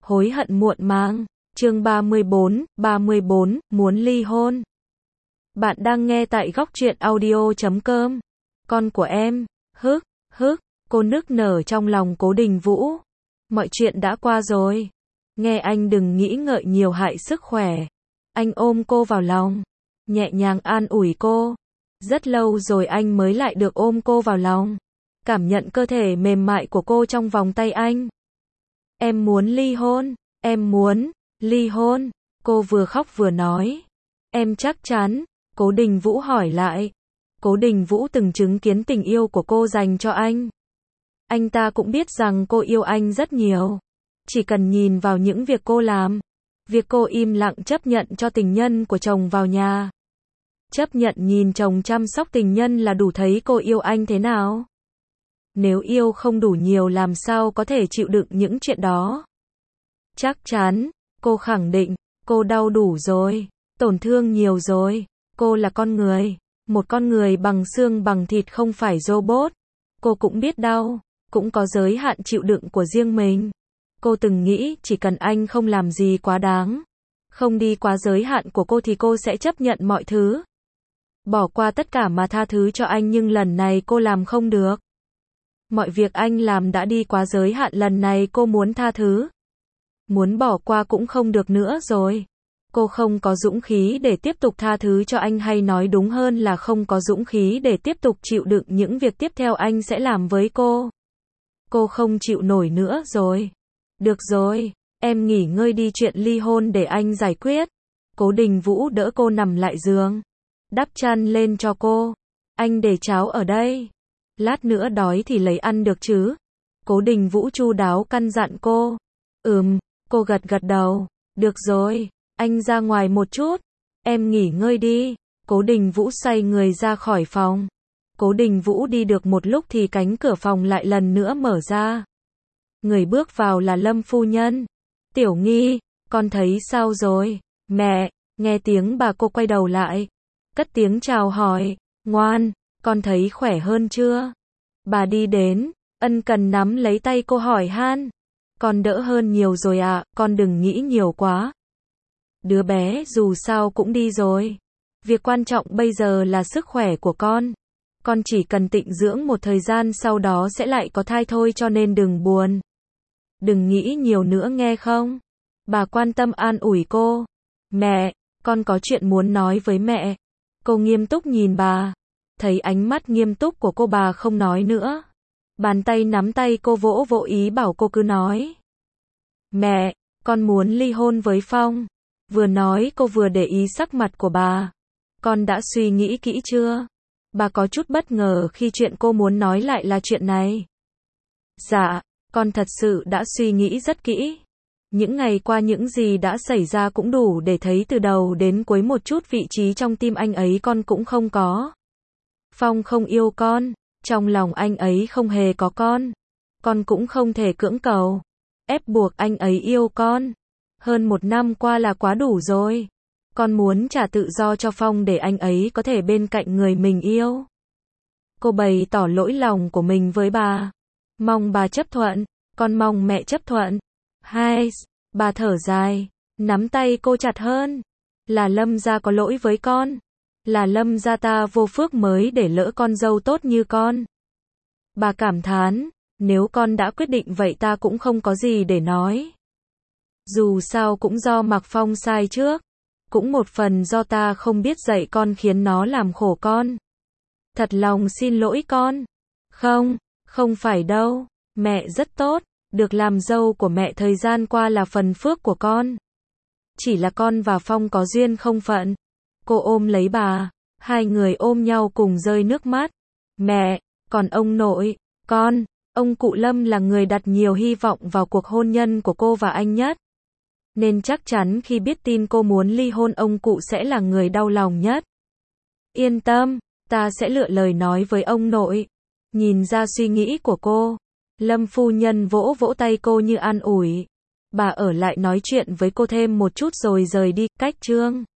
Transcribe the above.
Hối hận muộn màng. Chương 34, muốn ly hôn. Bạn đang nghe tại góc truyện audio.com. Con của em, cô nức nở trong lòng Cố Đình Vũ. Mọi chuyện đã qua rồi. Nghe anh đừng nghĩ ngợi nhiều hại sức khỏe. Anh ôm cô vào lòng, nhẹ nhàng an ủi cô. Rất lâu rồi anh mới lại được ôm cô vào lòng. Cảm nhận cơ thể mềm mại của cô trong vòng tay anh. Em muốn ly hôn, em muốn ly hôn. Cô vừa khóc vừa nói. Em chắc chắn? Cố Đình Vũ hỏi lại. Cố Đình Vũ từng chứng kiến tình yêu của cô dành cho anh. Anh ta cũng biết rằng cô yêu anh rất nhiều. Chỉ cần nhìn vào những việc cô làm. Việc cô im lặng chấp nhận cho tình nhân của chồng vào nhà. Chấp nhận nhìn chồng chăm sóc tình nhân là đủ thấy cô yêu anh thế nào. Nếu yêu không đủ nhiều làm sao có thể chịu đựng những chuyện đó. Chắc chắn, cô khẳng định, cô đau đủ rồi, tổn thương nhiều rồi. Cô là con người, một con người bằng xương bằng thịt không phải robot. Cô cũng biết đau, cũng có giới hạn chịu đựng của riêng mình. Cô từng nghĩ chỉ cần anh không làm gì quá đáng, không đi quá giới hạn của cô thì cô sẽ chấp nhận mọi thứ. Bỏ qua tất cả mà tha thứ cho anh, nhưng lần này cô làm không được. Mọi việc anh làm đã đi quá giới hạn, lần này cô muốn tha thứ. Muốn bỏ qua cũng không được nữa rồi. Cô không có dũng khí để tiếp tục tha thứ cho anh, hay nói đúng hơn là không có dũng khí để tiếp tục chịu đựng những việc tiếp theo anh sẽ làm với cô. Cô không chịu nổi nữa rồi. Được rồi, em nghỉ ngơi đi, chuyện ly hôn để anh giải quyết. Cố Đình Vũ đỡ cô nằm lại giường, đắp chăn lên cho cô. Anh để cháo ở đây. Lát nữa đói thì lấy ăn được chứ? Cố Đình Vũ chu đáo căn dặn cô. Cô gật gật đầu. Được rồi, anh ra ngoài một chút. Em nghỉ ngơi đi. Cố Đình Vũ xoay người ra khỏi phòng. Cố Đình Vũ đi được một lúc thì cánh cửa phòng lại lần nữa mở ra. Người bước vào là Lâm phu nhân. Tiểu Nghi, con thấy sao rồi? Mẹ, nghe tiếng bà, cô quay đầu lại. Cất tiếng chào hỏi. Ngoan, con thấy khỏe hơn chưa? Bà đi đến, ân cần nắm lấy tay cô hỏi han. Con đỡ hơn nhiều rồi ạ, con đừng nghĩ nhiều quá. Đứa bé dù sao cũng đi rồi. Việc quan trọng bây giờ là sức khỏe của con. Con chỉ cần tịnh dưỡng một thời gian, sau đó sẽ lại có thai thôi, cho nên đừng buồn. Đừng nghĩ nhiều nữa nghe không? Bà quan tâm an ủi cô. Mẹ, con có chuyện muốn nói với mẹ. Cô nghiêm túc nhìn bà. Thấy ánh mắt nghiêm túc của cô, bà không nói nữa. Bàn tay nắm tay cô vỗ vỗ ý bảo cô cứ nói. Mẹ, con muốn ly hôn với Phong. Vừa nói cô vừa để ý sắc mặt của bà. Con đã suy nghĩ kỹ chưa? Bà có chút bất ngờ khi chuyện cô muốn nói lại là chuyện này. Dạ, con thật sự đã suy nghĩ rất kỹ. Những ngày qua những gì đã xảy ra cũng đủ để thấy từ đầu đến cuối một chút vị trí trong tim anh ấy con cũng không có. Phong không yêu con, trong lòng anh ấy không hề có con cũng không thể cưỡng cầu, ép buộc anh ấy yêu con. Hơn 1 năm qua là quá đủ rồi. Con muốn trả tự do cho Phong để anh ấy có thể bên cạnh người mình yêu. Cô bày tỏ lỗi lòng của mình với bà. Mong bà chấp thuận, con mong mẹ chấp thuận. Bà thở dài, nắm tay cô chặt hơn. Là Lâm gia có lỗi với con. Là Lâm gia ta vô phước mới để lỡ con dâu tốt như con. Bà cảm thán, nếu con đã quyết định vậy ta cũng không có gì để nói. Dù sao cũng do Mạc Phong sai trước. Cũng một phần do ta không biết dạy con khiến nó làm khổ con. Thật lòng xin lỗi con. Không phải đâu. Mẹ rất tốt. Được làm dâu của mẹ thời gian qua là phần phước của con. Chỉ là con và Phong có duyên không phận. Cô ôm lấy bà. Hai người ôm nhau cùng rơi nước mắt. Mẹ, còn ông nội, ông cụ Lâm là người đặt nhiều hy vọng vào cuộc hôn nhân của cô và anh nhất. Nên chắc chắn khi biết tin cô muốn ly hôn, ông cụ sẽ là người đau lòng nhất. Yên tâm, ta sẽ lựa lời nói với ông nội. Nhìn ra suy nghĩ của cô, Lâm phu nhân vỗ vỗ tay cô như an ủi. Bà ở lại nói chuyện với cô thêm một chút rồi rời đi. Cách chương